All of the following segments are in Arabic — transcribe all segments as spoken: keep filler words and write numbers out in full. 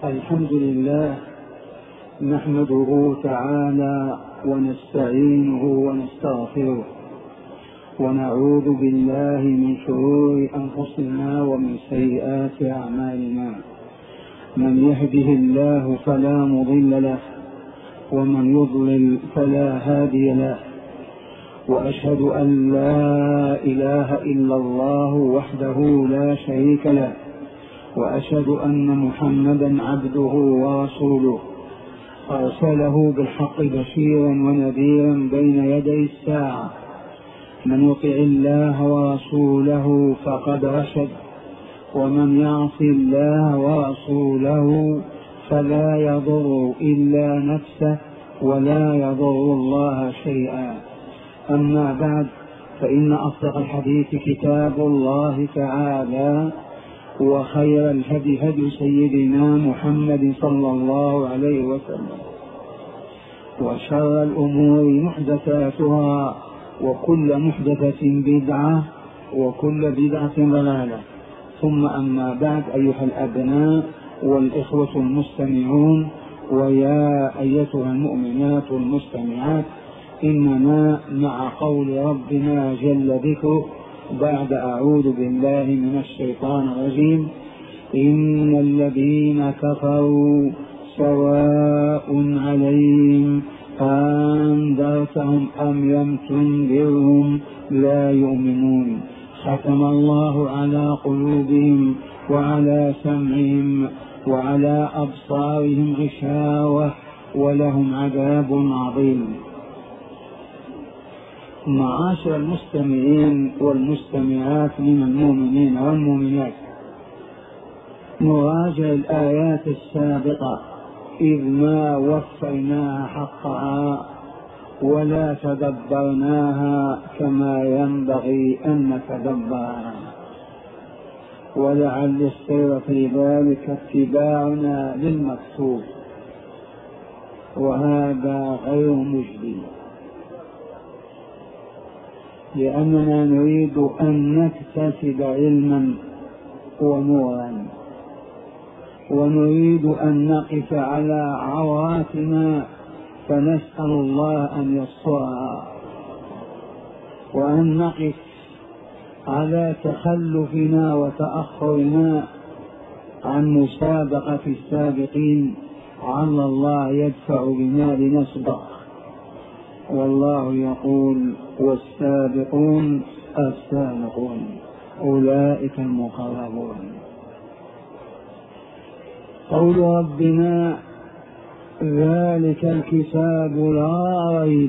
الحمد لله نحمده تعالى ونستعينه ونستغفره ونعوذ بالله من شرور أنفسنا ومن سيئات أعمالنا. من يهده الله فلا مضل له ومن يضلل فلا هادي له، وأشهد أن لا إله إلا الله وحده لا شريك له، وأشهد أن محمدا عبده ورسوله أرسله بالحق بشيرا ونذيرا بين يدي الساعة. من يطع الله ورسوله فقد رشد، ومن يعص الله ورسوله فلا يضر إلا نفسه ولا يضر الله شيئا. أما بعد، فإن أصدق الحديث كتاب الله تعالى، وخير الهدي هدي سيدنا محمد صلى الله عليه وسلم، وشر الأمور محدثاتها، وكل محدثة بدعة، وكل بدعة ضلالة. ثم أما بعد، أيها الأبناء والإخوة المستمعون، ويا أيتها المؤمنات المستمعات، إننا مع قول ربنا جل ذكره بعد أعوذ بالله من الشيطان الرجيم: إن الذين كفروا سواء عليهم أنذرتهم أم لم تنذرهم لا يؤمنون. ختم الله على قلوبهم وعلى سمعهم وعلى أبصارهم غشاوة، ولهم عذاب عظيم. معاشر المستمعين والمستمعات من المؤمنين والمؤمنات، نراجع الآيات السابقة إذ ما وفيناها حقها ولا تدبرناها كما ينبغي أن نتدبرها، ولعل السر في ذلك اتباعنا للمكتوب، وهذا غير مجدي، لأننا نريد أن نكتسب علما ونورا، ونريد أن نقف على عوراتنا فنسأل الله أن يسترها، وأن نقف على تخلفنا وتأخرنا عن مسابقة السابقين، على الله يدفع بنا لنسبق. والله يقول: والسابقون السابقون أولئك المقربون. قول ربنا: ذلك الكتاب لا ريب،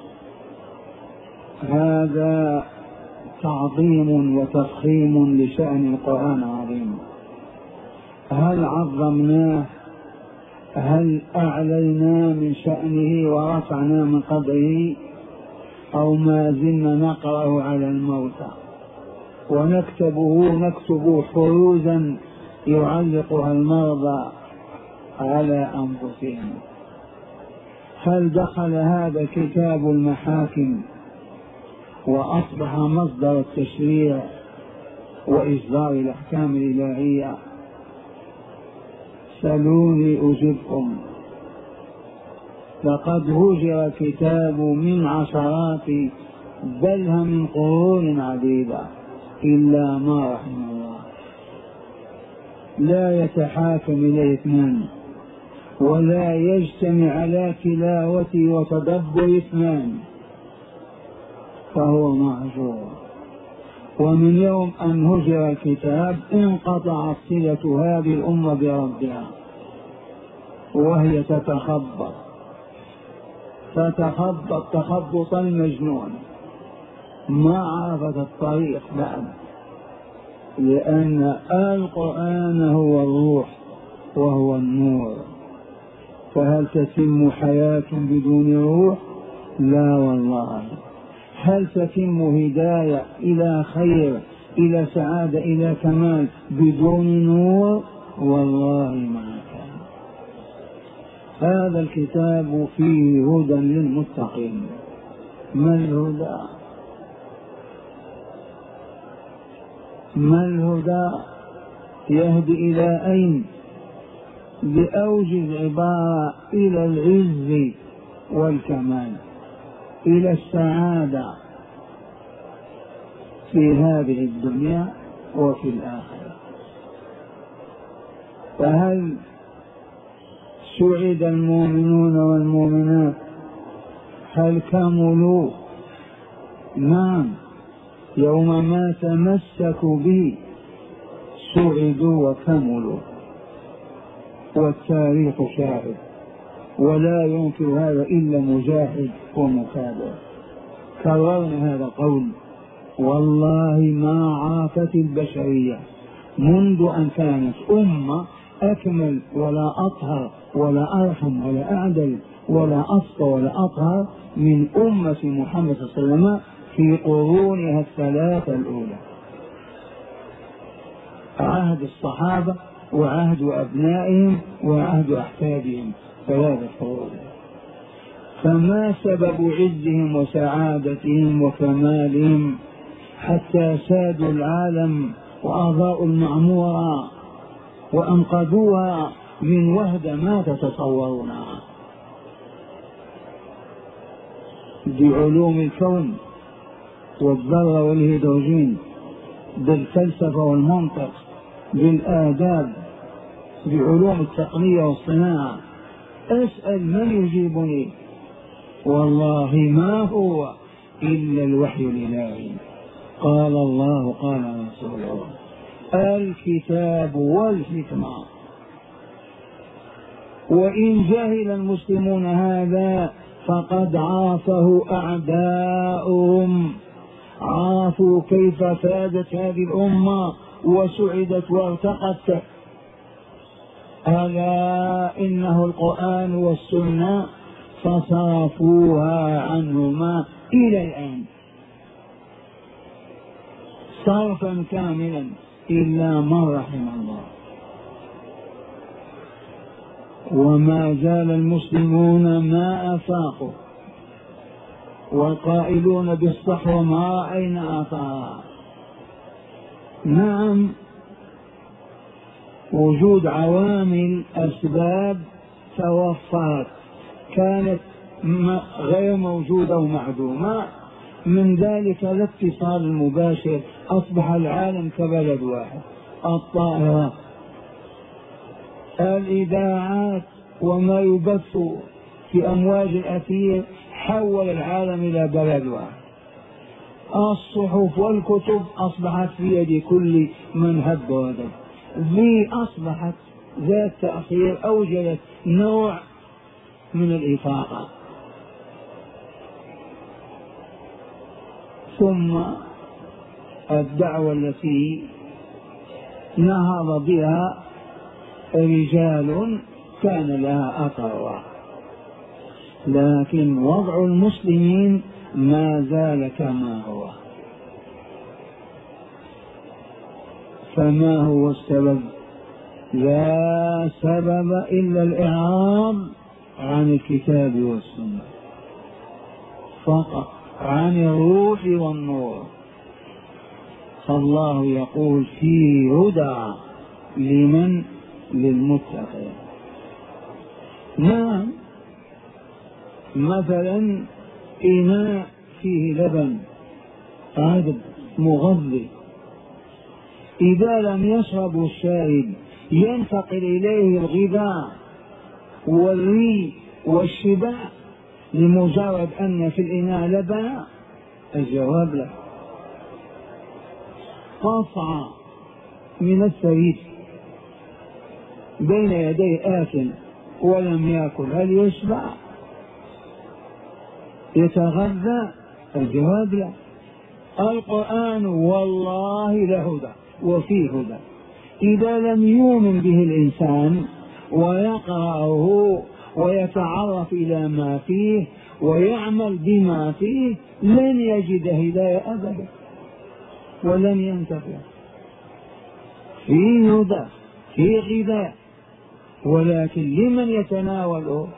هذا تعظيم وتفخيم لشأن القرآن العظيم. هل عظمناه؟ هل أعلينا من شأنه ورفعنا من قدره؟ أو ما زلنا نقرأه على الموتى ونكتبه نكتب حروزا يعلقها المرضى على أنفسهم؟ هل دخل هذا كتاب المحاكم وأصبح مصدر التشريع وإصدار الأحكام الإلهية؟ سلوني أجبكم. لقد هجر كتاب من عشرات بل من قرون عديدة، إلا ما رحم الله. لا يتحاكم إليه اثنان، ولا يجتمع على تلاوته وتدبر اثنان، فهو مهجور. ومن يوم أن هجر الكتاب انقطعت صلة هذه الأمة بربها، وهي تتخبط تتخبط تخبط المجنون، ما عرفت الطريق بعد، لأن القرآن هو الروح وهو النور. فهل تتم حياة بدون روح؟ لا والله. هل تتم هداية إلى خير، إلى سعادة، إلى كمال بدون نور؟ والله ما كان. هذا الكتاب فيه هدى للمتقين. ما الهدى؟ ما الهدى؟ يهدي إلى أين؟ بأوجز عبارة إلى العز والكمال، إلى السعادة في هذه الدنيا وفي الآخرة. فهل سعد المؤمنون والمؤمنات؟ هل كملوا؟ نعم، يوم ما تمسكوا به سعدوا وكملوا، والتاريخ شاهد، ولا ينكر هذا إلا مجاهد ومكابر. كررنا هذا القول، والله ما عافت البشرية منذ أن كانت أمة أكمل ولا أطهر ولا أرحم ولا أعدل ولا أصفى ولا أطهر من أمة محمد صلى الله عليه وسلم في قرونها الثلاثة الأولى، عهد الصحابة وعهد أبنائهم وعهد أحفادهم، ثلاثة قرون. فما سبب عزهم وسعادتهم وكمالهم حتى سادوا العالم وأضاءوا المعمورة وأنقذوها من وهدة ما تتصورونها بعلوم الكون والذرة والهيدروجين، بالفلسفة والمنطق، بالآداب، بعلوم التقنية والصناعة. أسأل من يجيبني؟ والله ما هو إلا الوحي الإلهي. قال الله قال رسول الله، الكتاب والحكمة. وإن جهل المسلمون هذا فقد عافه أعداؤهم، عافوا كيف فادت هذه الأمة وسعدت وارتقت. ألا إنه القرآن والسنة فصرفوها عنهما إلى الآن صرفا كاملا إلا من رحم الله. وما زال المسلمون ما أفاقوا، والقائلون بالصحو ما رأينا آثارها. نعم، وجود عوامل أسباب توفرت كانت غير موجودة ومعدومة، من ذلك الاتصال المباشر، أصبح العالم كبلد واحد، الطائرات، الإذاعات وما يبث في أمواج الأثير حول العالم إلى بلد واحد، الصحف والكتب أصبحت في يد كل من هب ودب، ذي أصبحت ذات تأثير، أوجدت نوع من الإفاقة. ثم الدعوة التي نهض بها رجال كان لها أثر، لكن وضع المسلمين ما زال كما هو. فما هو السبب؟ لا سبب إلا الإعراض عن الكتاب والسنة فقط، عن الروح والنور. فالله يقول في هدى لمن؟ للمتقين. نعم، مثلا إناء فيه لبن عذب مغذي، إذا لم يشرب الشارب ينتقل إليه الغذاء والري والشبع لمجرد أن في الإناء لبن؟ الجواب لا. قطع من الثريد بين يدي آكل ولم يأكل، هل يشبع؟ يتغذى؟ الجواب لا. القرآن والله لهدى وفيه هدى، إذا لم يؤمن به الإنسان ويقرأه ويتعرف إلى ما فيه ويعمل بما فيه لن يجد هداية أبدا ولن ينتفع. فيه هدى، فيه غذاء، ولكن لمن يتناوله؟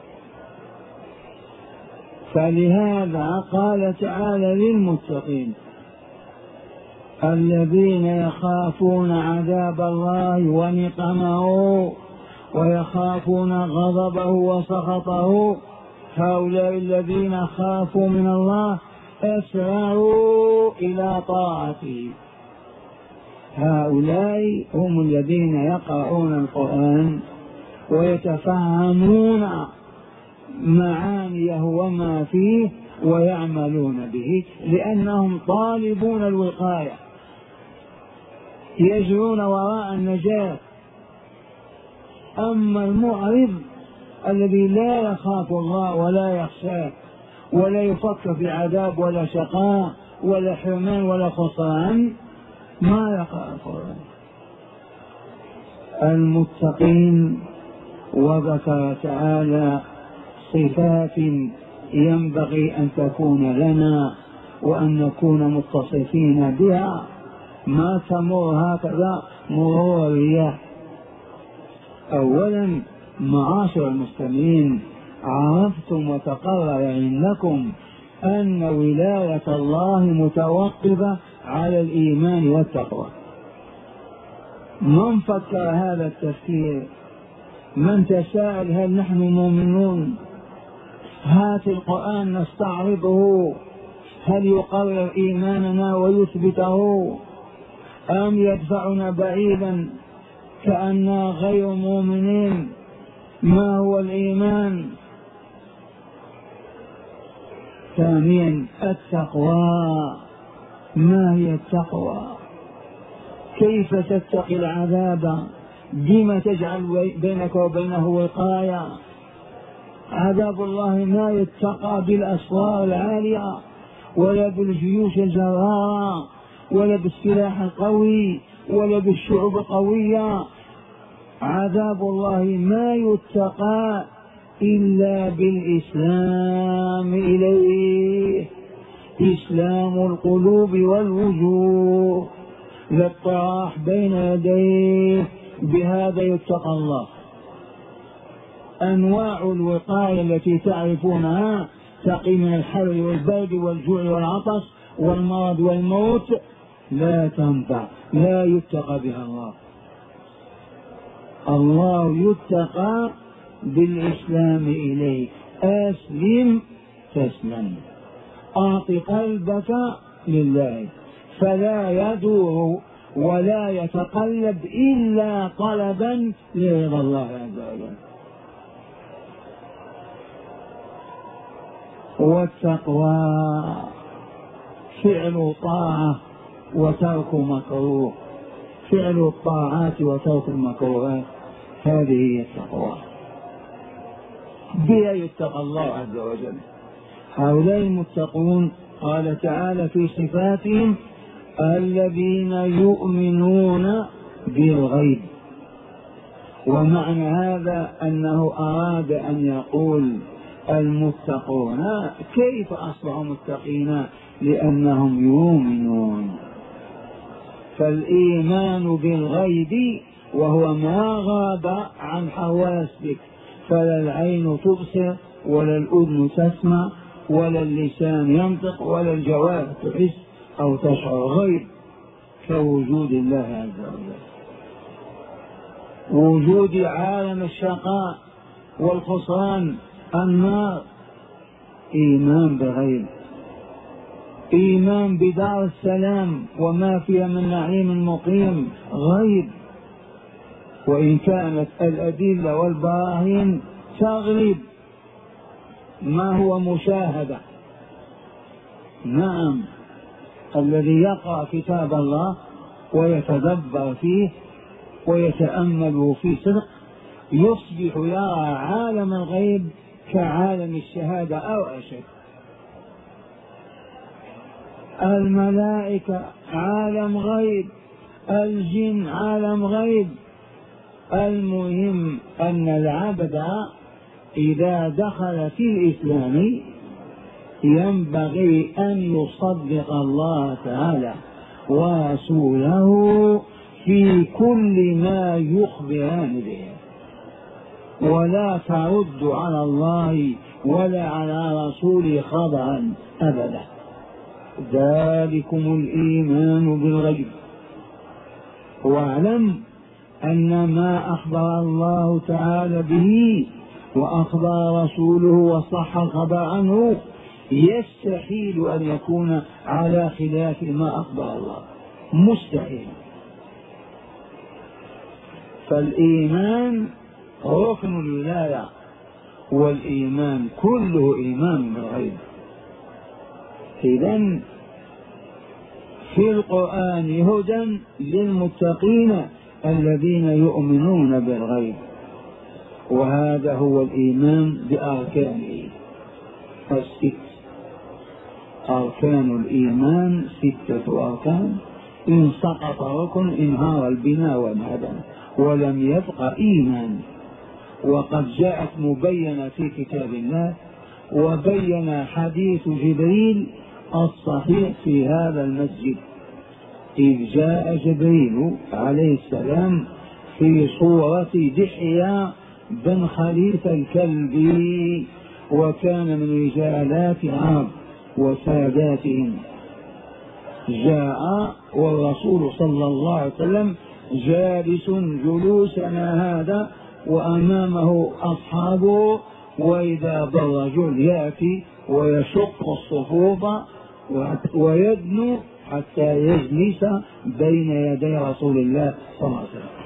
فلهذا قال تعالى للمتقين الذين يخافون عذاب الله ونقمه يخافون غضبه وسخطه. هؤلاء الذين خافوا من الله أسرعوا إلى طاعته. هؤلاء هم الذين يقرؤون القرآن ويتفهمون معانيه وما فيه ويعملون به، لأنهم طالبون الوقاية، يجرون وراء النجاة. أما المعرض الذي لا يخاف الله ولا يخشاه ولا يفكر في عذاب ولا شقاء ولا حرمان ولا خسران ما يقرأ القرآن. المتقين، وذكر تعالى صفات ينبغي أن تكون لنا وأن نكون متصفين بها، ما تمر هكذا مرور الرياح. أولا معاشر المسلمين، عرفتم وتقرر عندكم أن ولاية الله متوقفة على الإيمان والتقوى. من فكر هذا التفكير؟ من تساءل هل نحن مؤمنون؟ هات القرآن نستعرضه، هل يقرر إيماننا ويثبته أم يدفعنا بعيدا كأننا غير مؤمنين؟ ما هو الإيمان؟ ثانيا التقوى. ما هي التقوى؟ كيف تتقي العذاب؟ بما تجعل بينك وبينه وقاية؟ عذاب الله ما يتقى بالأسوار العالية ولا بالجيوش الجرارة ولا بالسلاح القوي ولا بالشعوب القوية. عذاب الله ما يتقى إلا بالإسلام إليه، إسلام القلوب والوجوه، للطراح بين يديه، بهذا يتقى الله. أنواع الوقاية التي تعرفونها تقي من الحر والبرد والجوع والعطش والمرض والموت لا تنفع، لا يتقى بها الله. الله يتقى بالإسلام إليه. أسلم تسلم، أعط قلبك لله، فلا يدور ولا يتقلب إلا طلبا لرضا الله عز وجل. والتقوى فعل طاعة وترك مكروه، فعل الطاعات وترك المكروهات، هذه هي التقوى، بها يتقى الله عز وجل. هؤلاء المتقون قال تعالى في صفاتهم الذين يؤمنون بالغيب. ومعنى هذا أنه أراد أن يقول المتقون كيف أصبحوا متقين؟ لأنهم يؤمنون. فالإيمان بالغيب وهو ما غاب عن حواسك، فلا العين تبصر ولا الأذن تسمع ولا اللسان ينطق ولا الجوارح تحس أو تشعر، غيب كوجود الله عز وجل، وجود عالم الشقاء والخسران النار. إيمان بغيب، إيمان بدار السلام وما فيها من نعيم مقيم، غيب. وإن كانت الأدلة والبراهين تغلب ما هو مشاهدة. نعم، الذي يقرأ كتاب الله ويتدبر فيه ويتأمل في صدق يصبح يرى عالم الغيب كعالم الشهادة أو أشد. الملائكة عالم غيب، الجن عالم غيب. المهم أن العبد إذا دخل في الإسلام ينبغي أن يصدق الله تعالى ورسوله في كل ما يخبران به، ولا ترد على الله ولا على رسوله خبرا أبدا. ذلكم الإيمان بالغيب. واعلم أن ما أخبر الله تعالى به وأخبر رسوله وصح الخبر عنه يستحيل أن يكون على خلاف ما أخبر الله، مستحيل. فالإيمان ركن الولاية، والإيمان كله إيمان بالغيب. إذن في القرآن هدى للمتقين الذين يؤمنون بالغيب، وهذا هو الإيمان بأركانه الست. أركان الإيمان ستة أركان، إن سقط ركن انهار البناء والهدم ولم يبق إيمان. وقد جاءت مبينة في كتاب الله، وبين حديث جبريل الصحيح في هذا المسجد، إذ جاء جبريل عليه السلام في صورة دحية بن خليفة الكلبي، وكان من رجالات العرب وساداتهم. جاء والرسول صلى الله عليه وسلم جالس جلوسنا هذا وأمامه أصحابه، وإذا بالرجل يأتي ويشق الصفوف ويدنو حتى يجلس بين يدي رسول الله صلى الله عليه وسلم،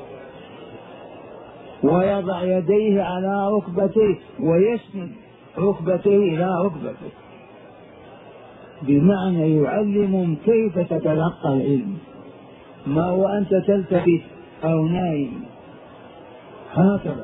ويضع يديه على ركبتيه ويسند ركبتيه إلى ركبته، بمعنى يعلمهم كيف تتلقى العلم، ما هو أنت تلتفت أو نايم، هكذا.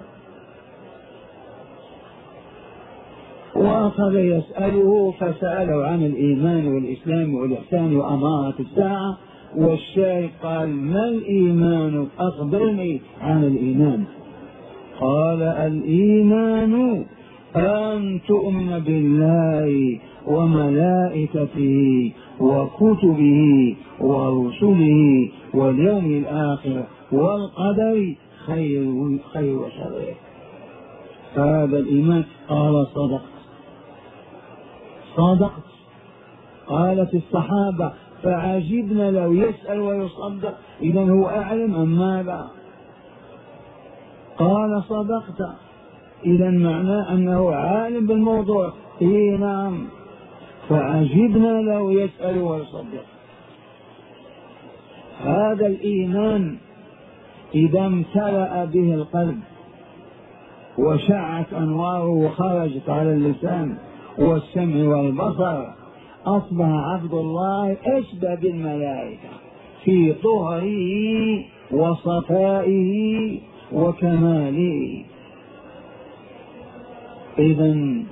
وأخذ يسأله فسأله عن الإيمان والإسلام والإحسان وأمارة الساعة، والشاهد قال: ما الإيمان؟ أخبرني عن الإيمان. قال: الإيمان أن تؤمن بالله وملائكته وكتبه ورسله واليوم الآخر والقدر خير خير وشر. هذا الإيمان. قال: صدقت صدقت. قالت الصحابة فعجبنا لو يسأل ويصدق، إذن هو أعلم أم ماذا؟ قال: صدقت، إذن معناه أنه عالم بالموضوع. إيه نعم. فعجبنا لو يسأل ويصدق. هذا الإيمان إذا امتلأ به القلب وشعت أنواره وخرجت على اللسان والسمع والبصر، أصبح عبد الله أشبه بالملائكة في طهره وصفائه وكماله. إذن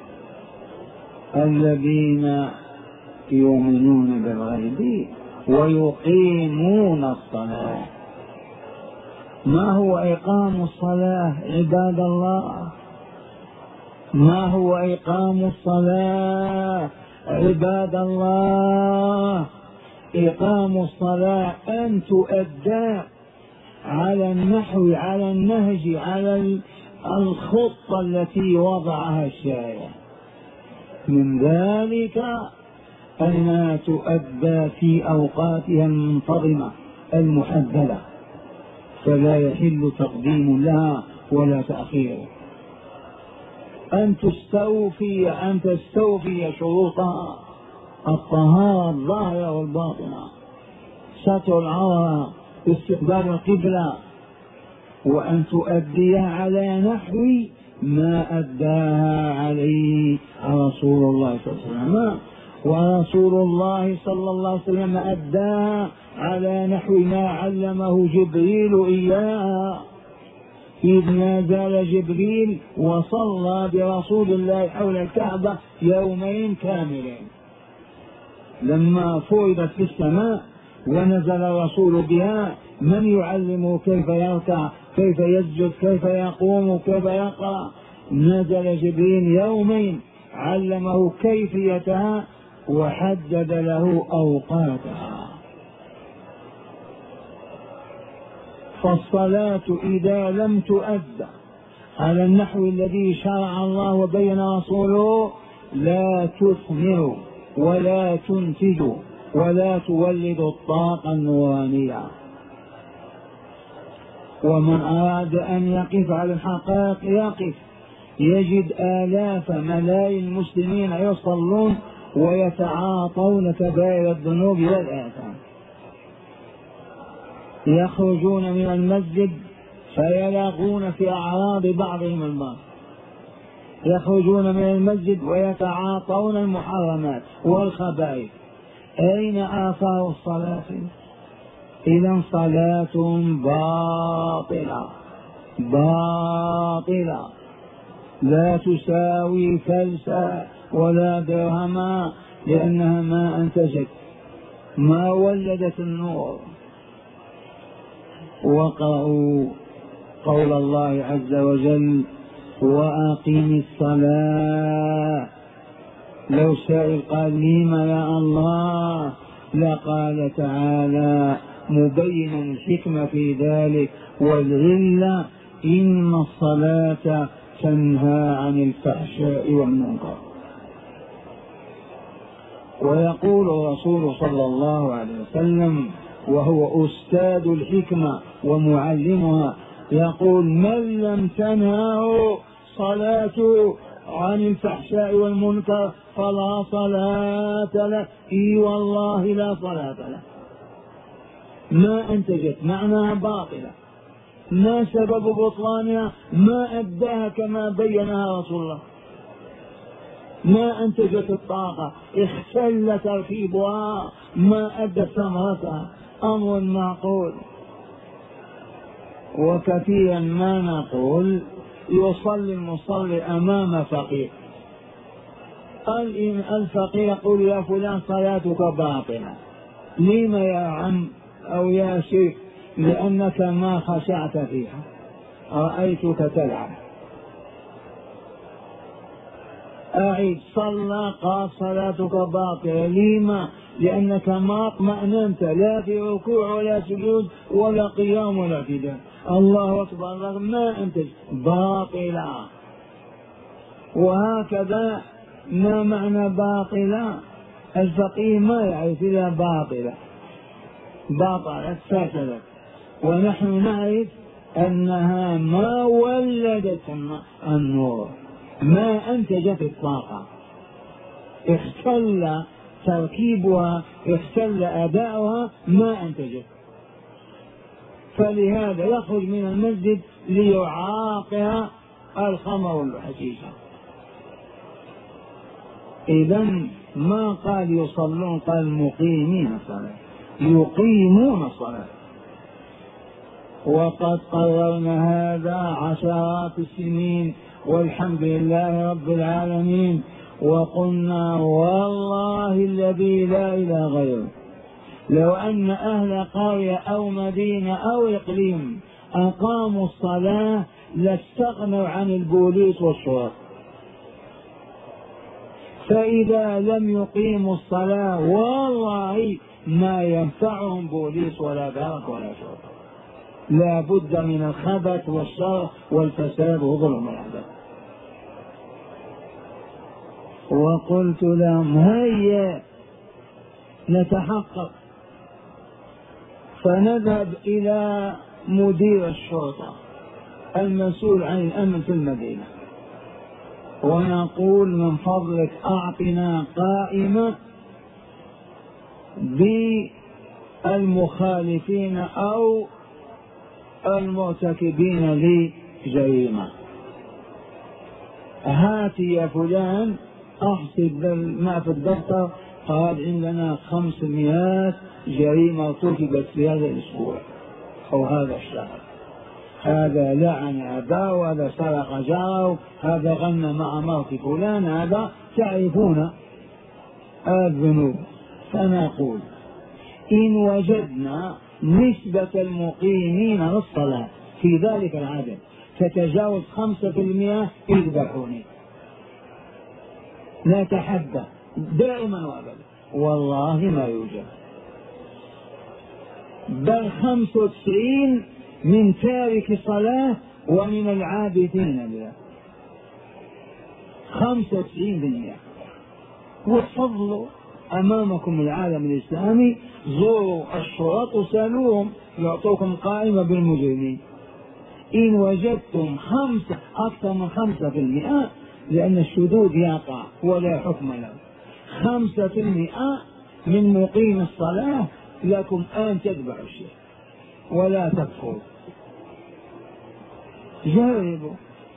الذين يؤمنون بالغيب ويقيمون الصلاة. ما هو إقام الصلاة عباد الله؟ ما هو إقام الصلاة عباد الله؟ إقام الصلاة أن تؤدى على النحو، على النهج، على الخطة التي وضعها الشارع. من ذلك أنها تؤدى في أوقاتها المنتظمة المحددة، فلا يحل تقديم لها ولا تأخير. أن تستوفي أن تستوفي شروطها: الطهارة الظاهرة والباطنة، ستر العورة، استقبال القبلة، وأن تؤديها على نحو ما أداها عليه رسول الله صلى الله عليه وسلم. ورسول الله صلى الله عليه وسلم أداها على نحو ما علمه جبريل إياها، إذ ما زال جبريل وصلى برسول الله حول الكعبة يومين كاملين. لما فرضت في السماء ونزل الرسول بها، من يعلمه كيف يركع، كيف يسجد، كيف يقوم، كيف يقرأ؟ نزل جبريل يومين علمه كيفيتها وحدد له أوقاتها. فالصلاة إذا لم تؤدى على النحو الذي شرع الله وبين رسوله لا تثمر ولا تنتج ولا تولد الطاقة النورانية. ومن أراد أن يقف على الحقائق يقف، يجد آلاف ملايين المسلمين يصلون ويتعاطون كبائر الذنوب والآثام، يخرجون من المسجد فيلاغون في أعراض بعضهم البعض، يخرجون من المسجد ويتعاطون المحرمات والخبائث. أين آثار الصلاة؟ إذا صلاة باطلة باطلة لا تساوي فلسا ولا درهما، لأنها ما أنتجت، ما ولدت النور. وقرأوا قول الله عز وجل: وأقم الصلاة. لو سائل قال: لما يا الله؟ لقال تعالى مبينا الحكمة في ذلك والعلة: إن الصلاة تنهى عن الفحشاء والمنكر. ويقول الرسول صلى الله عليه وسلم وهو أستاذ الحكمة ومعلمها، يقول: من لم تنهه صلاته عن الفحشاء والمنكر فلا صلاة له. اي والله لا صلاة له. ما انتجت، معناها باطلة. ما سبب بطلانها؟ ما أداها كما بينها رسول الله، ما أنتجت الطاقة، اختل تركيبها، ما أدى ثمرتها. أمر معقول. وكثيرا ما نقول يصلي المصلي أمام فقيه، الفقيه يقول: يا فلان صلاتك باطلة. لما يا عم أو يا شيخ؟ لأنك ما خشعت فيها، رأيتك تلعب. أعيد. صلى قال: صلاتك باطلة. لما؟ لأنك ما اطمأننت لا في ركوع ولا سجود ولا قيام ولا اعتدال. الله أكبر، الله ما أنت باطلة. وهكذا ما معنى باطلة؟ الفقيه ما يعرف إلا باطلة، باطلت فسدت، ونحن نعرف أنها ما ولدت النور، ما أنتجت الطاقة، اختل تركيبها، اختل أداؤها، ما أنتجت. فلهذا يخرج من المسجد ليعاقها الخمر والحشيشة. إذن ما قال يصلون، قال مقيمين الصلاة، يقيمون الصلاة. وقد قررنا هذا عشرات السنين والحمد لله رب العالمين. وقلنا والله الذي لا إله غيره، لو أن أهل قرية أو مدينة أو إقليم أقاموا الصلاة لاستغنوا عن البوليس والشرطة. فإذا لم يقيموا الصلاة والله ما ينفعهم بوليس ولا بنك ولا شرطة. لا بد من الخبث والشر والفساد وظلم العباد. وقلت لهم: هيا نتحقق، فنذهب إلى مدير الشرطة المسؤول عن الأمن في المدينة ونقول: من فضلك أعطنا قائمة بالمخالفين أو المرتكبين لجريمة. هات يا فلان أحسب ما في الدفتر، قال عندنا خمسمائة جريمة ارتكبت في هذا الأسبوع أو هذا الشهر. هذا لعن أباه، وهذا سرق جاره، هذا غنى مع مرت فلان، هذا تعرفون الذنوب. فنقول: إن وجدنا نسبة المقيمين للصلاة في ذلك العدد تتجاوز خمسة في المئة اذبحوني، لا تحدى دائما وابدا. والله ما يوجد، بل خمسة وتسعين من تارك الصلاة ومن العابثين لها، خمسة وتسعين بالمئة. والفضل أمامكم العالم الإسلامي، زوروا الشرط وسألوهم يعطوكم قائمة بالمجرمين. إن وجدتم خمسة أكثر من خمسة في المئة، لأن الشذوذ يقع ولا حكم له، خمسة في المئة من مقيم الصلاة لكم أن تتبعوا الشيء ولا تكفروا. جربوا،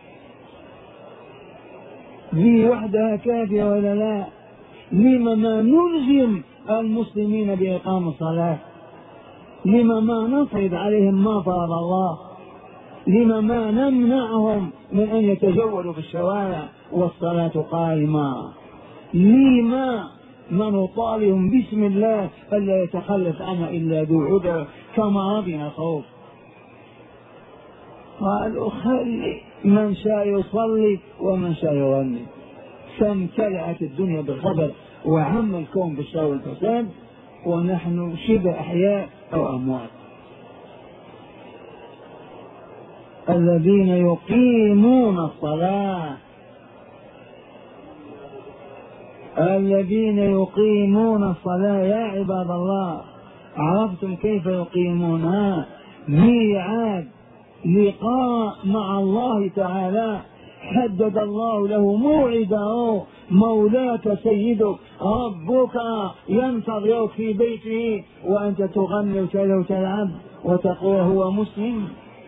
ذي وحدها كافية ولا لا؟ لما ما نلزم المسلمين بإقام الصلاة؟ لما ما نفرض عليهم ما فرض الله؟ لما ما نمنعهم من أن يتجولوا في الشوارع والصلاة قائمة؟ لما ما نطالبهم بسم الله ألا يتخلف عنها إلا ذو عذر كمرض خوف؟ قالوا خلي من شاء يصلي ومن شاء يغني. فامتلأت الدنيا بالخبر وعم الكون بالشر والفساد، ونحن شبه أحياء أو أموات. الذين يقيمون الصلاة، الذين يقيمون الصلاة يا عباد الله، عرفتم كيف يقيمونها؟ ميعاد لقاء مع الله تعالى حدد الله له موعده، مولاك سيدك ربك ينتظرك في بيته وأنت تغني وتلعب وتقول هو مسلم.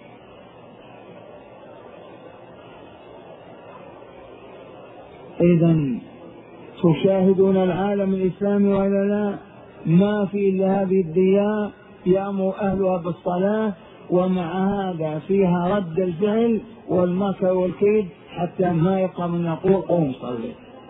إذن تشاهدون العالم الإسلامي ولا لا؟ ما في إلا هذه الديار يأمر أهلها بالصلاة، ومع هذا فيها رد الفعل والمكر والكيد حتى ما يبقى من يقول قوم صلي.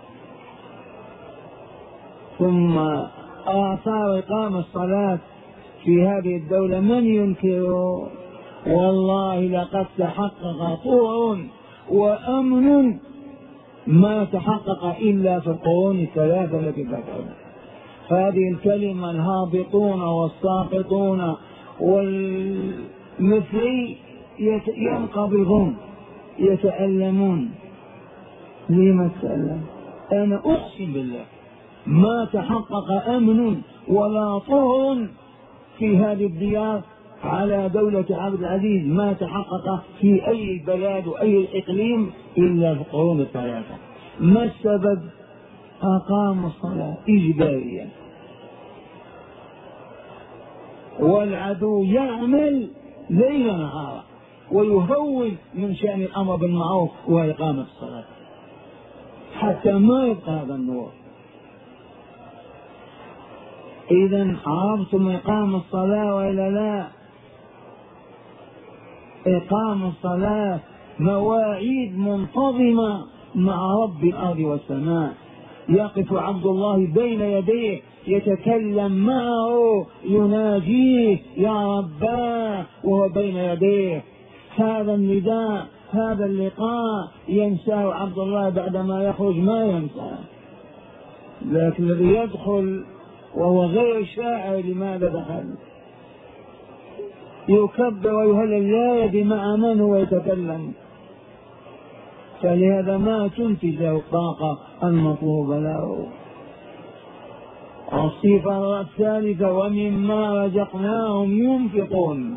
ثم آثار إقام الصلاة في هذه الدولة من ينكر؟ والله لقد تحقق طهر وأمن ما تحقق إلا في القرون الثلاثة التي ذكرنا. هذه الكلمة الهابطون والساقطون والمثلي ينقبضون يتألمون. لما تألم؟ أنا أقسم بالله ما تحقق أمن ولا طهر في هذه الديار على دولة عبد العزيز، ما تحقق في أي بلاد وأي إقليم إلا في القرون الثلاثة. ما السبب؟ أقاموا الصلاة إجباريا، والعدو يعمل ليل نهارا ويهون من شأن الأمر بالمعروف وإقامة الصلاة حتى ما يبقى هذا النور. إذن عرفتم إقام الصلاة وإلا لا؟ إقام الصلاة مواعيد منتظمة مع رب الأرض والسماء. يقف عبد الله بين يديه يتكلم معه يناجيه يا رباه وهو بين يديه. هذا النداء هذا اللقاء ينساه عبد الله بعدما يخرج ما ينساه، لكن الذي يدخل وهو غير شاعر لماذا دخل؟ يكبر ويهلل لا يدري مع من هو يتكلم، فلهذا ما تنتج له الطاقة المطلوبة له. الصفة الثالثة ومما رزقناهم ينفقون.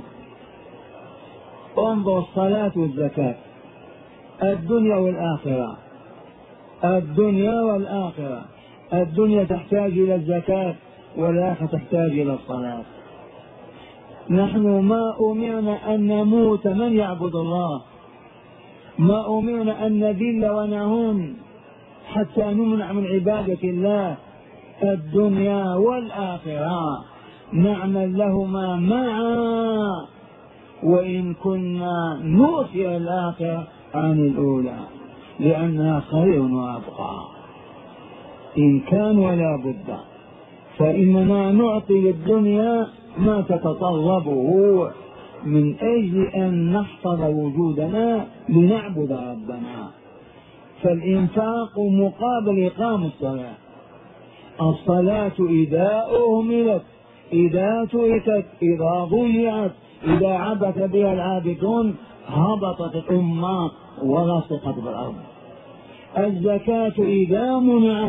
انظر الصلاة والزكاة، الدنيا والآخرة، الدنيا والآخرة. الدنيا تحتاج إلى الزكاة والآخرة تحتاج إلى الصلاة. نحن ما أمرنا أن نموت من يعبد الله، ما أمرنا أن نذل ونهون حتى نمنع من عبادة الله. الدنيا والآخرة نعمل لهما معا، وإن كنا نؤثر الآخرة عن الأولى لأنها خير وأبقى إن كان ولا بد. فإننا نعطي للدنيا ما تتطلبه من أجل أن نحفظ وجودنا لنعبد ربنا. فالإنفاق مقابل إقام الصلاة. الصلاة إذا أهملت، إذا تركت، إذا ضيعت، إذا عبث بها العابثون هبطت الأمة ولصقت بالأرض. الزكاة إذا منعت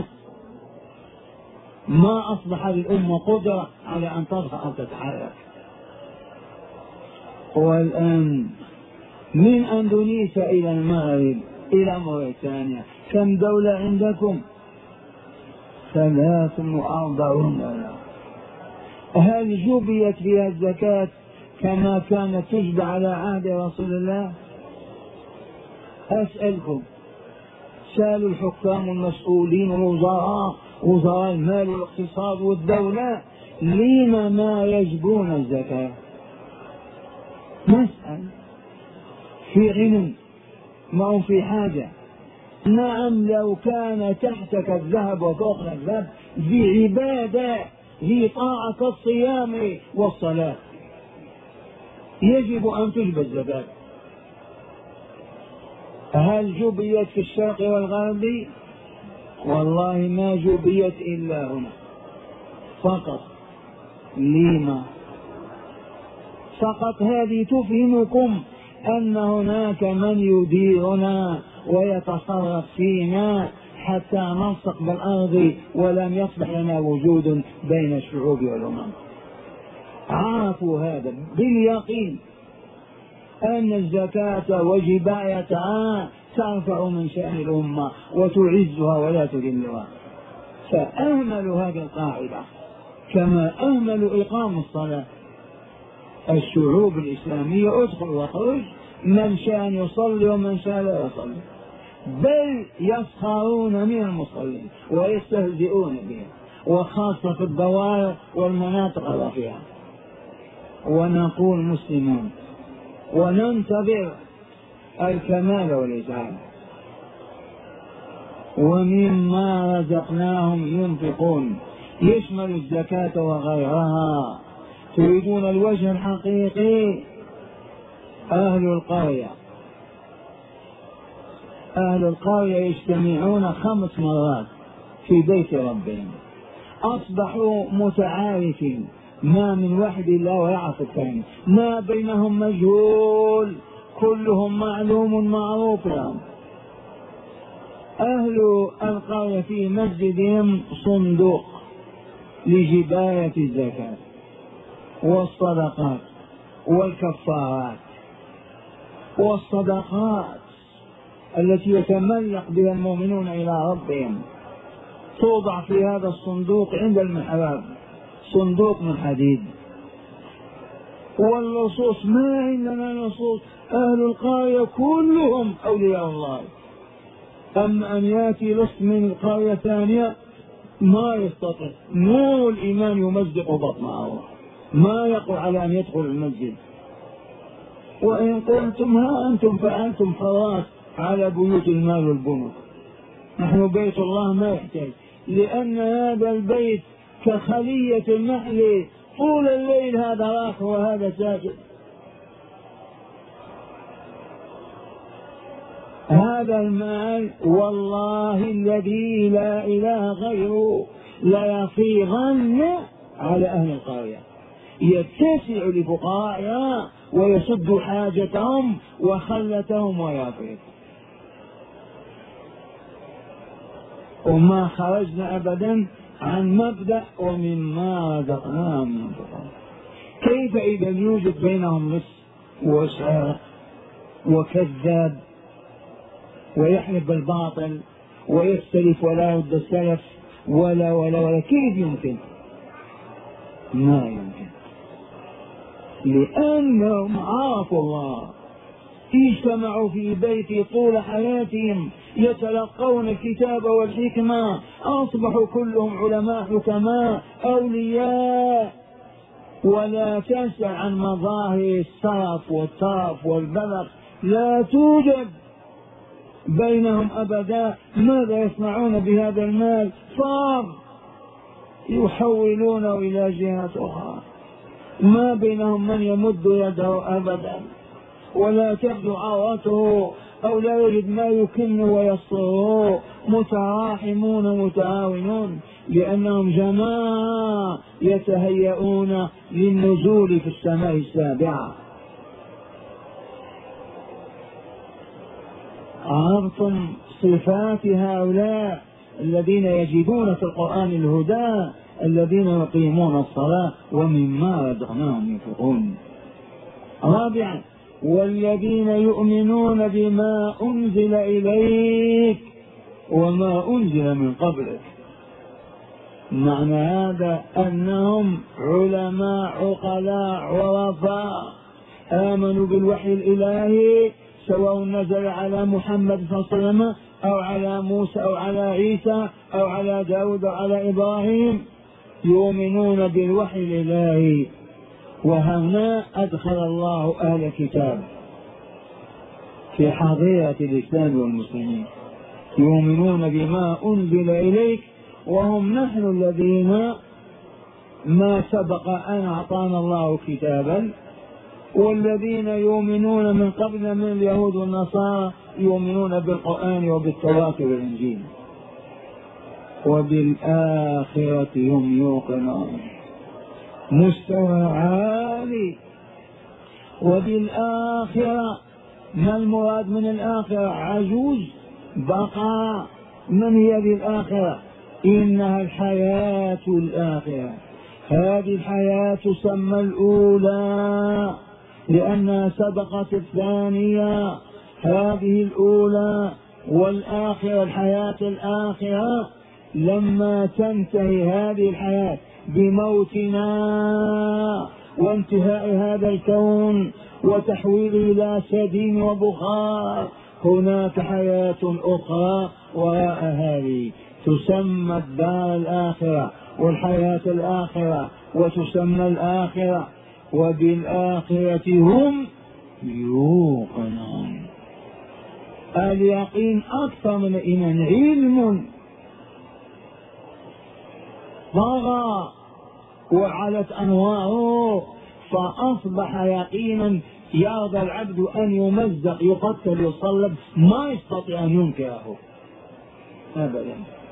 ما أصبح للأمة قدرة على أن تظهر أو تتحرك. والآن من أندونيسيا إلى المغرب إلى موريتانيا كم دولة عندكم؟ ثلاث وأربعون دولة. هل جبيت فيها الزكاة كما كانت تجب على عهد رسول الله؟ أسألكم، سالوا الحكام المسؤولين ووزراء وزراء المال والاقتصاد والدولة لما ما يجبون الزكاة؟ نسأل. في غنى، ما هم في حاجة. نعم، لو كان تحتك الذهب وفوقك الذهب بعبادة هي طاعة كالصيام والصلاة يجب أن تجب الزكاة. هل جبيت في الشرق والغرب؟ والله ما جبيت إلا هنا فقط. لما؟ فقط هذه تفهمكم أن هناك من يديرنا ويتصرف فينا حتى نلصق بالأرض ولم يصبح لنا وجود بين الشعوب والأمم. عرفوا هذا باليقين أن الزكاة وجبايتها ترفع من شأن الأمة وتعزها ولا تذلها، فأهملوا هذه القاعدة كما أهملوا إقام الصلاة. الشعوب الإسلامية ادخل واخرج، من شاء يصلي ومن شاء لا يصلي، بل يسخرون من المصلين ويستهزئون بهم، وخاصة في الدوائر والمناطق الرفيعة. ونقول مسلمون وننتظر الكمال والإسعاد. ومما رزقناهم ينفقون يشمل الزكاة وغيرها. تريدون الوجه الحقيقي؟ أهل القرية أهل القرية يجتمعون خمس مرات في بيت ربهم، أصبحوا متعارفين، ما من واحد إلا ويعرف الثاني، ما بينهم مجهول، كلهم معلوم معروف لهم. أهل القرية في مسجدهم صندوق لجباية الزكاة والصدقات والكفارات. والصدقات التي يتملق بها المؤمنون إلى ربهم توضع في هذا الصندوق عند المحراب، صندوق من حديد. واللصوص ما عندنا لصوص، أهل القرية كلهم أولياء الله. أما أن يأتي لص من القرية ثانية ما يستطيع، نور الإيمان يمزق بطنه، ما يقع على أن يدخل المسجد. وإن قلتم ها أنتم فعلتم خلاص على بيوت المال والبنوك. نحن بيت الله ما يحتاج، لأن هذا البيت كخلية النحل طول الليل، هذا راح وهذا ساجد. هذا المال والله الذي لا إله غيره ليفيضن على أهل القرية، يتسع لفقراءها ويسد حاجتهم وخلتهم ويفيض. وما خرجنا أبدا عن مبدأ ومما رزقناهم ينفقون. كيف إذا يوجد بينهم لص وسارق وكذاب ويحلف بالباطل ويستلف ولا يرد السلف ولا ولا ولا كيف يمكن؟ ما يمكن، لأنهم عرفوا الله، اجتمعوا في بيتي طول حياتهم يتلقون الكتاب والحكمة، أصبحوا كلهم علماء حكماء أولياء. ولا تسأل عن مظاهر السرف والترف والبذخ، لا توجد بينهم أبدا. ماذا يصنعون بهذا المال؟ صار يحولونه إلى جهة أخرى، ما بينهم من يمد يده أبدا، ولا تبدو عورته أو لا يجد ما يكن ويصره. متراحمون متعاونون، لأنهم جماعة يتهيئون للنزول في السماء السابعة. عرفتم صفات هؤلاء الذين يجدون في القرآن الهدى، الذين يقيمون الصلاة ومما رزقناهم ينفقون. رابعا والذين يؤمنون بما أنزل إليك وما أنزل من قبلك. معنى هذا أنهم علماء عقلاء عرفاء آمنوا بالوحي الإلهي، سواء نزل على محمد صلى الله عليه وسلم أو على موسى أو على عيسى أو على داود أو على إبراهيم، يؤمنون بالوحي الإلهي. وهنا أدخل الله أهل الكتاب في حظيرة الإسلام والمسلمين، يؤمنون بما أنزل إليك وهم نحن الذين ما سبق أن أعطانا الله كتابا، والذين يؤمنون من قبل من اليهود والنصارى يؤمنون بالقرآن وبالتوراة والإنجيل، وبالآخرة هم يوقنون. مستوى عالي. وبالآخرة، ما المراد من الآخرة؟ عجوز، بقاء. من هي هذه الآخرة؟ إنها الحياة الآخرة. هذه الحياة تسمى الأولى لأنها سبقت الثانية. هذه الأولى والآخرة، الحياة الآخرة لما تنتهي هذه الحياة بموتنا وانتهاء هذا الكون وتحويله إلى سديم وبخار، هناك حياة أخرى وراء هذه تسمى الدار الآخرة والحياة الآخرة وتسمى الآخرة. وبالآخرة هم يوقنون. اليقين أكثر من الإيمان، علم طغى وعلت أنواره فأصبح يقينا يرضى العبد أن يمزق يقتل يصلب، ما يستطيع أن ينكره أبدا.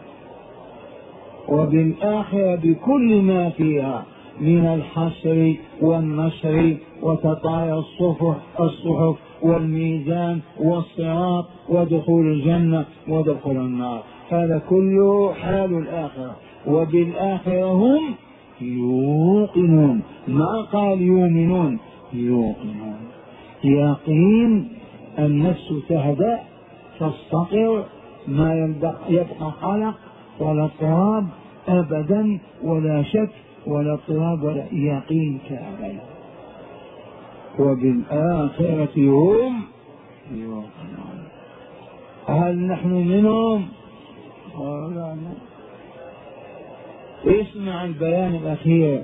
وبالآخرة بكل ما فيها من الحشر والنشر وتطاير الصحف الصحف والميزان والصراط ودخول الجنة ودخول النار، هذا كله حال الآخرة. وبالآخرة هم يوقنون، ما قال يؤمنون، يوقنون. يقين النفس تهدأ تستقر، ما يبقى قلق ولا اضطراب أبدا، ولا شك ولا اضطراب ولا يقين كامل. وبالآخرة هم يوقنون. هل نحن منهم؟ اسمع البيان الأخير.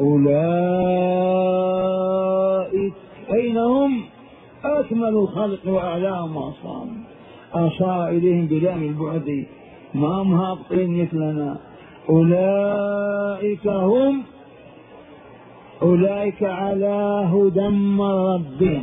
أولئك أين هم؟ أكمل الخلق وأعلاهم وأصفاهم. أشار إليهم بلام البعد، ما هم هابطين مثلنا. أولئك هم أولئك على هدى من ربهم.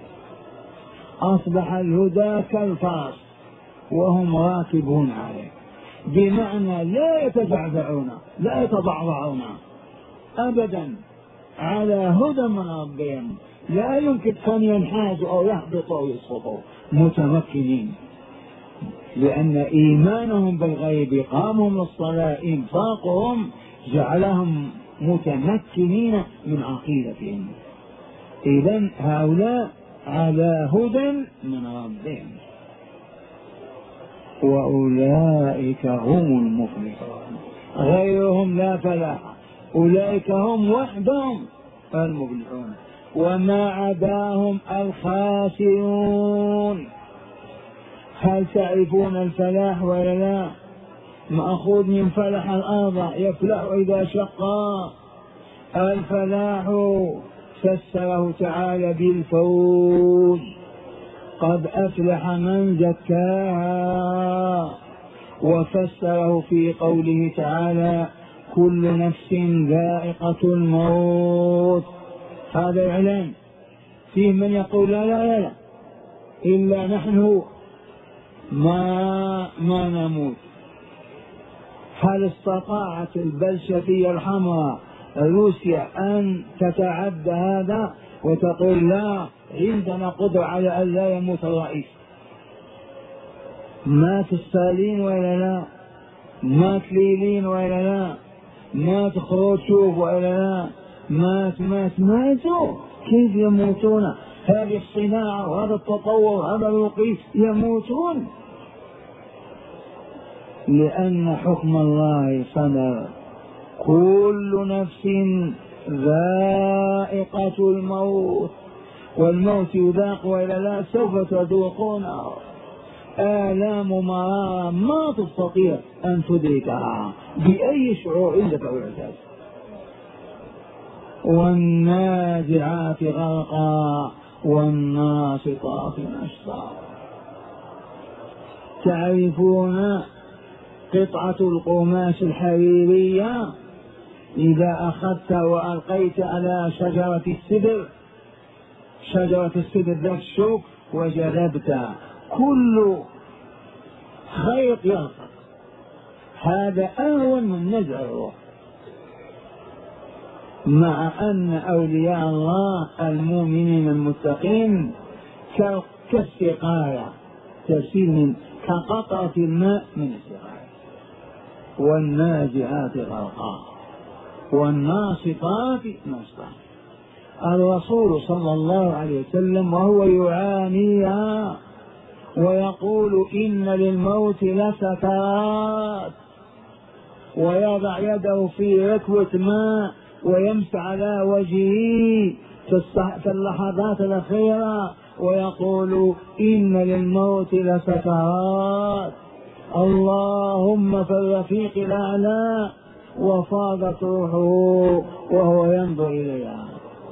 أصبح الهدى كالفرس وهم راكبون عليه، بمعنى لا يتزعزعون لا يتضعضعون أبدا، على هدى من ربهم، لا يمكن أن ينحازوا أو يهبطوا أو يسقطوا، متمكنين، لأن إيمانهم بالغيب، قامهم للصلاة، إنفاقهم جعلهم متمكنين من عقيدتهم. إذن هؤلاء على هدى من ربهم، وأولئك هم المفلحون، غيرهم لا فلاح، أولئك هم وحدهم المفلحون، وما عداهم الخاسرون. هل تعرفون الفلاح ولا لا؟ مأخوذ من فلح الأرض، يفلح إذا شقا. الفلاح فسره تعالى بالفوز، قد أفلح من زكاها، وفسره في قوله تعالى كل نفس ذائقة الموت. هذا إعلان فيه من يقول لا لا لا, لا إلا نحن ما ما نموت. هل استطاعت البلشفية الحمراء روسيا أن تتعدى هذا وتقول لا عندنا قدرة على أن لا يموت الرئيس؟ مات ستالين ولا لا؟ مات لينين ولا لا؟ مات خروتشوف ولا لا؟ مات مات ماتوا، كيف يموتون؟ هذه الصناعة وهذا التطور وهذا الرقي يموتون، لأن حكم الله صدر. كل نفس ذائقة الموت، والموت يذاق وإلا لا سوف تذوقونه آلام مرارة ما تستطيع أن تدركها بأي شعور إلا بالإعجاز. والنازعات غرقا والناشطات نشطا. تعرفون قطعة القماش الحريرية إذا أخذت وألقيت على شجرة السدر، شجرة السدر ذات الشوك وجذبت كل خيط يرقق، هذا أهون من نزع الروح. مع أن أولياء الله المؤمنين المتقين كالسقاية، تسيل من كقطرة الماء من السقاية. والنازعات غرقا والناشطات نشطا. الرسول صلى الله عليه وسلم وهو يعانيها ويقول إن للموت لسكرات، ويضع يده في ركوة ماء ويمسح على وجهه في اللحظات الأخيرة ويقول إن للموت لسكرات، اللهم في الرفيق الأعلى، وفاضت روحه وهو ينظر إليها.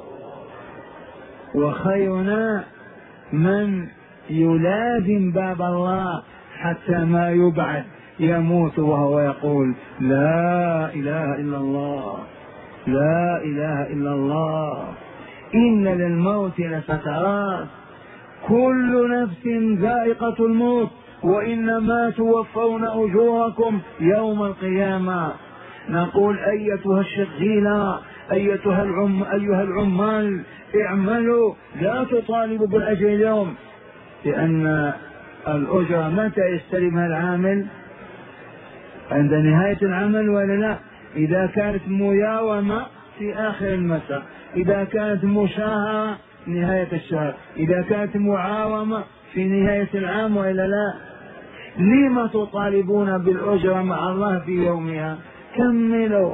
وخيرنا من يلازم باب الله حتى ما يبعد يموت وهو يقول لا إله إلا الله، لا إله إلا الله، إن للموت لسكرات، كل نفس ذائقة الموت، وإنما توفون أجوركم يوم القيامة. نقول أيتها الشغيلة، أيتها العم أيها العمال، اعملوا، لا تطالبوا بالأجر اليوم، لأن الأجرة متى يستلمها العامل؟ عند نهاية العمل ولا لا؟ إذا كانت مياومة في آخر المساء، إذا كانت مشاهرة نهاية الشهر، إذا كانت معاومة في نهاية العام وإلا لا؟ لما تطالبون بالأجرة مع الله في يومها؟ كملوا.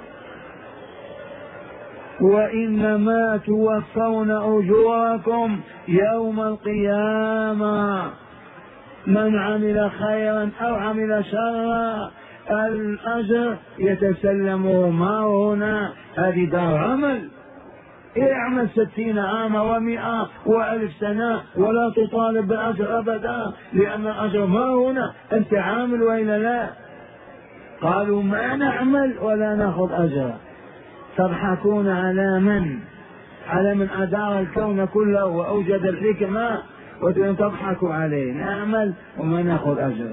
وإنما توفون أجوركم يوم القيامة، من عمل خيرا أو عمل شرا الأجر يتسلمه ما هنا، هذه دار عمل، اعمل ستين عام ومئة وألف سنة ولا تطالب بالأجر أبدا، لأن الأجر ما هنا، أنت عامل وإلا لا؟ قالوا ما نعمل ولا نأخذ أجر. تضحكون على من؟ على من أدار الكون كله وأوجد الحكمة وتضحكوا عليه، نعمل وما نأخذ أجر.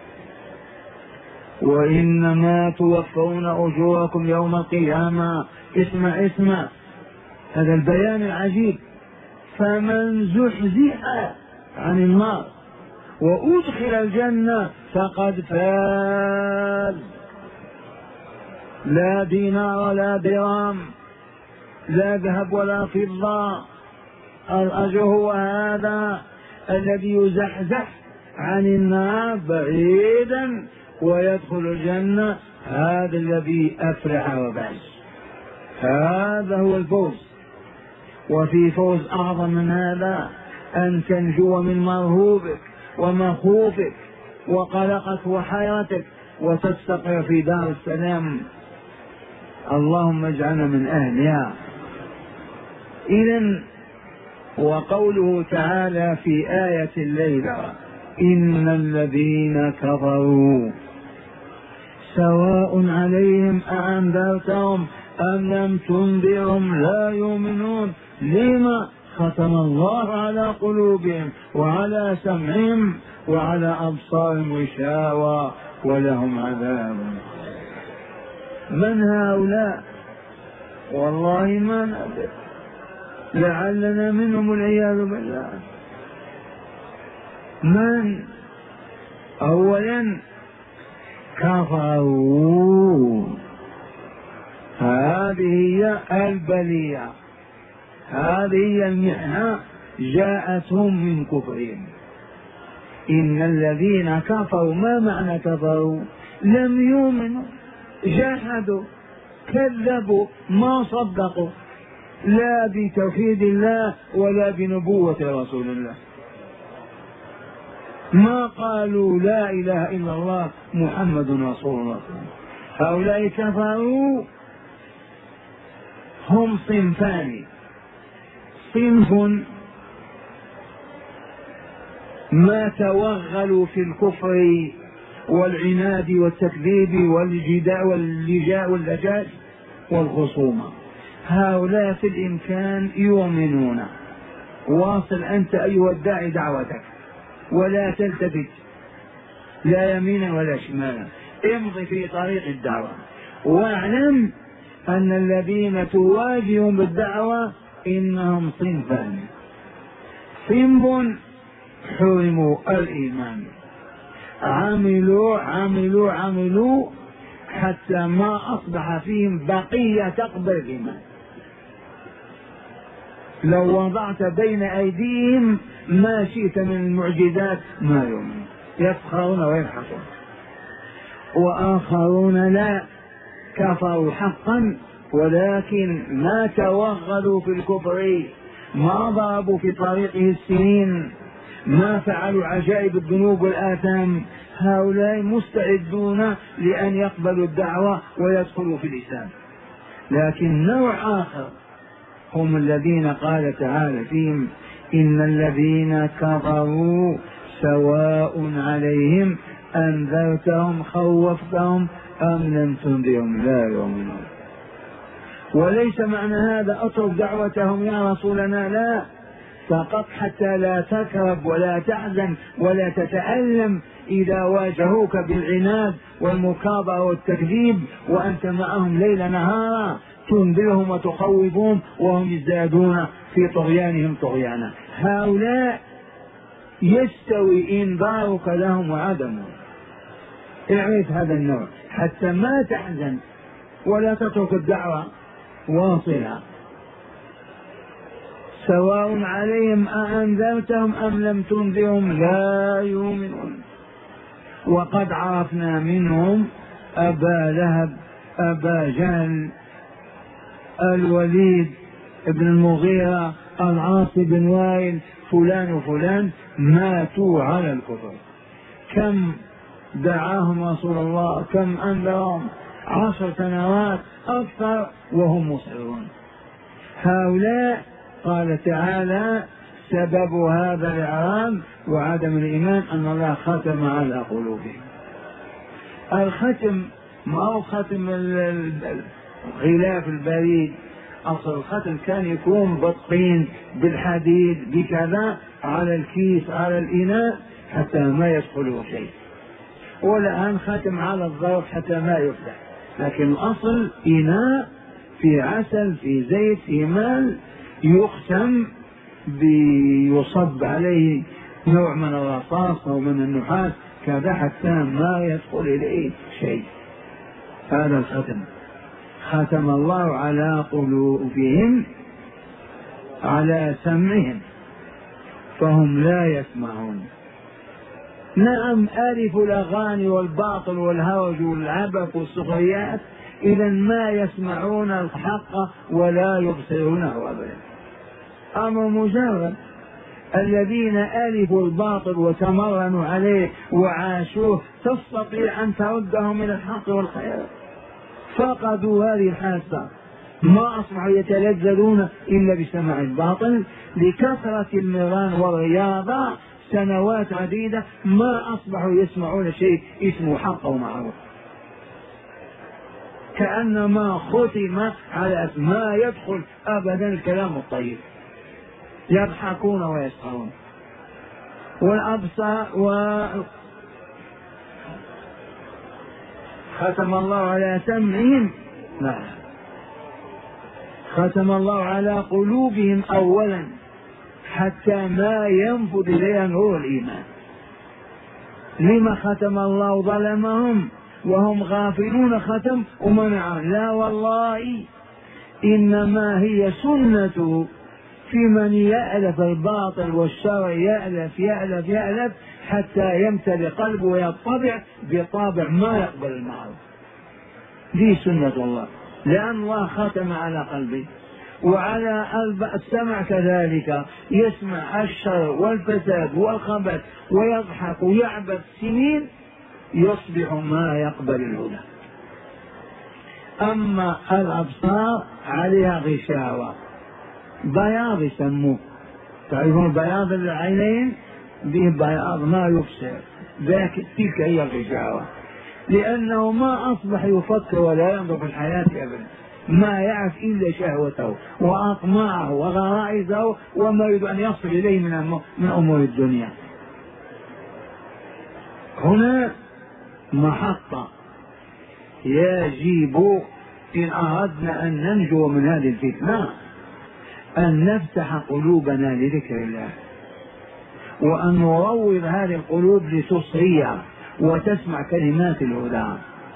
وإنما توفون أجوركم يوم القيامة. اسمع اسمع هذا البيان العجيب، فمن زحزح عن النار وأدخل الجنة فقد فاز. لا دينار ولا درهم، لا ذهب ولا فضة، الأجر هو هذا الذي يزحزح عن النار بعيدا ويدخل الجنة، هذا الذي أفلح وفاز، هذا هو الفوز. وفي فوز أعظم من هذا أن تنجو من مرهوبك ومخوفك وقلقك وحيرتك وتستقر في دار السلام. اللهم اجعلنا من أهلها. إذن وقوله تعالى في آية الليلة إن الذين كفروا سواء عليهم أأنذرتهم أم لم تنذرهم لا يؤمنون. لما؟ ختم الله على قلوبهم وعلى سمعهم وعلى أبصارهم غشاوة ولهم عذاب. من هؤلاء؟ والله ما ندري، لعلنا منهم والعياذ بالله. من؟ أولا كفروا، هذه هي البلية، هذه هي المحنة جاءتهم من كفرهم. إن الذين كفروا، ما معنى كفروا؟ لم يؤمنوا، جحدوا، كذبوا، ما صدقوا لا بتوحيد الله ولا بنبوة رسول الله، ما قالوا لا إله إلا الله محمد رسول الله. هؤلاء كفروا. هم صنفان: صنف ما توغلوا في الكفر والعناد والتكذيب والجداء واللجاء واللجاج والخصومة، هؤلاء في الإمكان يؤمنون. واصل أنت أيها الداعي دعوتك ولا تلتفت لا يمينا ولا شمالا، امضي في طريق الدعوة، واعلم أن الذين تواجههم بالدعوة إنهم صنفان: صنف حرموا الإيمان، عملوا عملوا عملوا حتى ما أصبح فيهم بقية تقبل الإيمان، لو وضعت بين أيديهم ما شئت من المعجزات ما يؤمن، يفخرون ويضحكون. وآخرون لا، كفروا حقا ولكن ما توغلوا في الكفر، ما ضربوا في طريقه السنين، ما فعلوا عجائب الذنوب والآثام. هؤلاء مستعدون لأن يقبلوا الدعوة ويدخلوا في الإسلام. لكن نوع آخر هم الذين قال تعالى فيهم: إن الذين كفروا سواء عليهم أنذرتهم خوفتهم أم لم تنذرهم لا يؤمنون. وليس معنى هذا اترك دعوتهم يا رسولنا، لا، فقط حتى لا تكرب ولا تحزن ولا تتألم إذا واجهوك بالعناد والمكابرة والتكذيب وأنت معهم ليل نهارا تنذرهم وتخوفهم وهم يزدادون في طغيانهم طغيانا. هؤلاء يستوي إنذارك لهم وعدمهم. اعرف هذا النوع حتى ما تحزن ولا تترك الدعوة واصلة. سواء عليهم أأنذرتهم أم لم تنذرهم لا يؤمنون. وقد عرفنا منهم أبا لهب، أبا جهل، الوليد بن المغيرة، العاص بن وائل، فلان وفلان ماتوا على الكفر. كم دعاهم رسول الله، كم أنذرهم، عشر سنوات أكثر وهم مصرون. هؤلاء قال تعالى سبب هذا الإعراب وعدم الإيمان أن الله ختم على قلوبهم. الختم ما هو ختم الغلاف البريد، أصل الختم كان يكون بالطين بالحديد بكذا على الكيس على الإناء حتى ما يدخله شيء، والآن ختم على الظرف حتى ما يفتح. لكن الأصل إناء في عسل في زيت في مال يختم بيصب عليه نوع من الرصاص أو من النحاس كذا حتى ما يدخل إليه شيء. هذا الختم. ختم الله على قلوبهم على سمعهم فهم لا يسمعون. نعم ألف الأغاني والباطل والهوج والعبث والسخريات، إذا ما يسمعون الحق ولا يبصرونه أبدا. أمر مجرد. الذين ألفوا الباطل وتمرنوا عليه وعاشوه تستطيع أن تردهم من الحق والخير، فقدوا هذه الحاسة، ما أصبحوا يتلذذون إلا بسماع الباطل لكثرة المران والرياضة. سنوات عديدة ما أصبحوا يسمعون شيء اسمه حق ومعروف، كأنما ختم على ما يدخل أبدا الكلام الطيب، يضحكون ويسخرون. والأبصار و ختم الله على سمعهم، لا، ختم الله على قلوبهم أولا حتى ما ينفذ إليها نور الإيمان. لما ختم الله ظلمهم وهم غافلون ختم ومنعهم؟ لا والله، إنما هي سنته في من يألف الباطل والشر، يألف يألف يألف حتى يمتلئ قلبه ويطبع بطابع ما يقبل المعروف. دي سنة الله، لأن الله ختم على قلبه. وعلى السمع كذلك، يسمع الشر والفساد والخبث ويضحك ويعبث سنين يصبح ما يقبل الهدى. أما الأبصار عليها غشاوة، بياض يسموه، تعرفون بياض العينين به بياض ما يبصر، ذاك تلك هي الغشاوة، لأنه ما أصبح يفكر ولا ينظر في الحياة أبدا، ما يعرف إلا شهوته وأطماعه وغرائزه وما يريد أن يصل إليه من من أمور الدنيا. هنا محطة يجب إن أردنا أن ننجو من هذه الفتنة أن نفتح قلوبنا لذكر الله، وأن نروض هذه القلوب لتصغيها وتسمع كلمات الهدى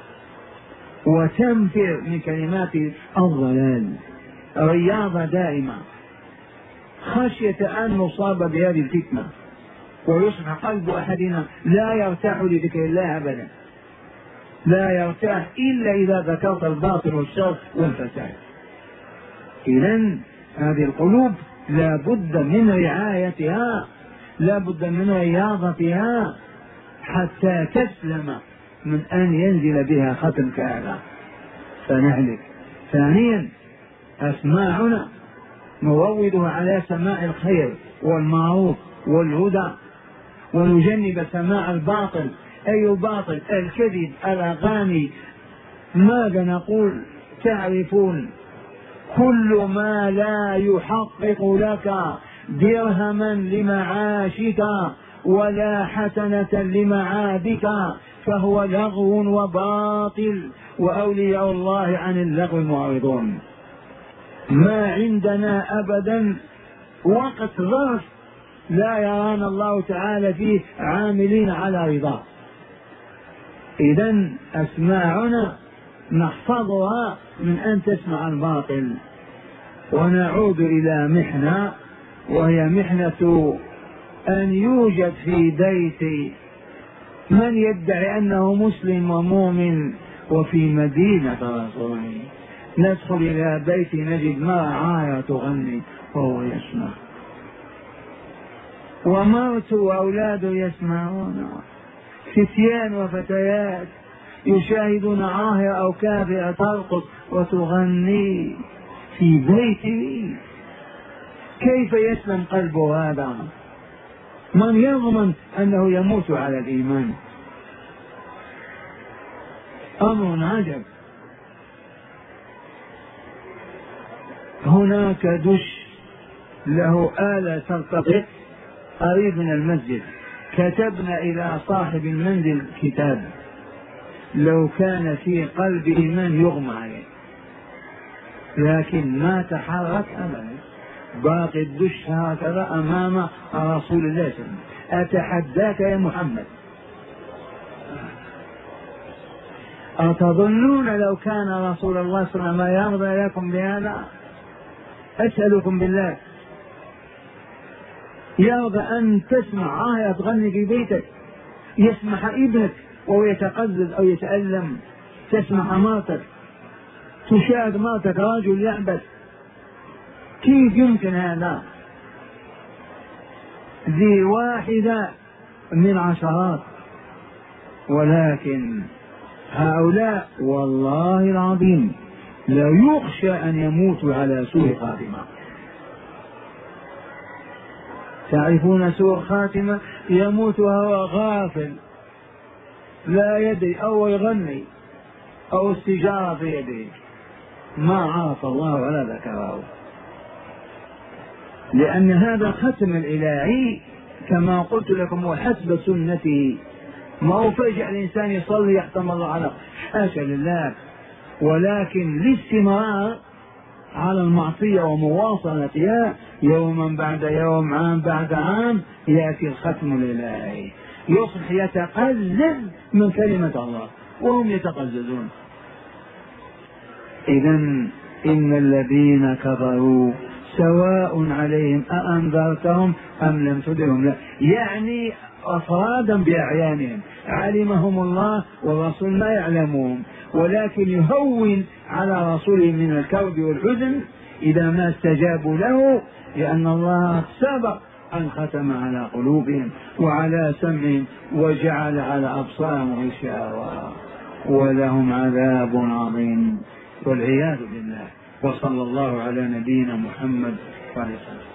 وتنفر من كلمات الضلال، رياضة دائمة خشية أن نصاب بهذه الفتنة ويصبح قلب أحدنا لا يرتاح لذكر الله أبدا، لا يرتاح إلا إذا ذكرت الباطل والشر والفساد. إذن هذه القلوب لا بد من رعايتها، لا بد من رياضتها حتى تسلم من أن ينزل بها ختم كهذا فنهلك. ثانيا أسماعنا نروضها على سماع الخير والمعروف والهدى، ونجنب سماع الباطل. أي الباطل؟ الكذب، الأغاني. ماذا نقول؟ تعرفون كل ما لا يحقق لك درهما لمعاشك ولا حسنة لمعادك فهو لغو وباطل، وأولياء الله عن اللغو معرضون. ما عندنا أبدا وقت ظرف لا يرانا الله تعالى فيه عاملين على رضاه. إذن أسماعنا نحفظها من أن تسمع الباطل. ونعود إلى محنة، وهي محنة أن يوجد في بيت من يدعي أنه مسلم ومؤمن وفي مدينة رسوله، ندخل إلى بيت نجد مرعاية تغني وهو يسمع، ومرت وأولاده يسمعون، فتيان وفتيات يشاهدون عاهرة أو كافرة ترقص وتغني في بيته. كيف يسلم قلبه هذا؟ من يضمن أنه يموت على الإيمان؟ أمر عجب. هناك دش له آلة ترتقط قريب من المسجد، كتبنا إلى صاحب المنزل كتاب لو كان في قلب إيمان يغمى عليه، لكن ما تحرك أبدا، باقي الدش هكذا أمام رسول الله صلى الله عليه وسلم. أتحداك يا محمد، أتظنون لو كان رسول الله صلى الله عليه وسلم يرضى لكم بهذا؟ أسألكم بالله، يرضى أن تسمع آية تغني في بيتك، يسمح ابنك وهو يتقزز أو يتألم، تسمح مرتك، تشاهد مرتك رجل يعبث؟ كيف يمكن هذا؟ ذي واحدة من عشرات. ولكن هؤلاء والله العظيم لا يخشى أن يموتوا على سوء خاتمة. تعرفون سوء خاتمة؟ يموت وهو غافل لا يدري، أو يغني أو السجارة في يده، ما عرف الله ولا ذكره، لأن هذا ختم الإلهي كما قلت لكم وحسب سنته. ما هو فجأة الإنسان يصلي يختم الله على، حاشا لله، ولكن الاستمرار على المعصية ومواصلتها يوما بعد يوم، عام بعد عام، يأتي الختم الإلهي، يصبح يتقلل من كلمة الله وهم يتقززون. إذن إن الذين كفروا سواء عليهم أأنذرتهم أم لم تنذرهم. لا يعني أفرادا بأعيانهم، علمهم الله والرسول ما يعلمهم، ولكن يهون على رسوله من الكرب والحزن إذا ما استجابوا له، لأن الله سبق أن ختم على قلوبهم وعلى سمعهم وجعل على أبصارهم غشاوة ولهم عذاب عظيم والعياذ بالله. وصلى الله على نبينا محمد وعلى آله وسلم.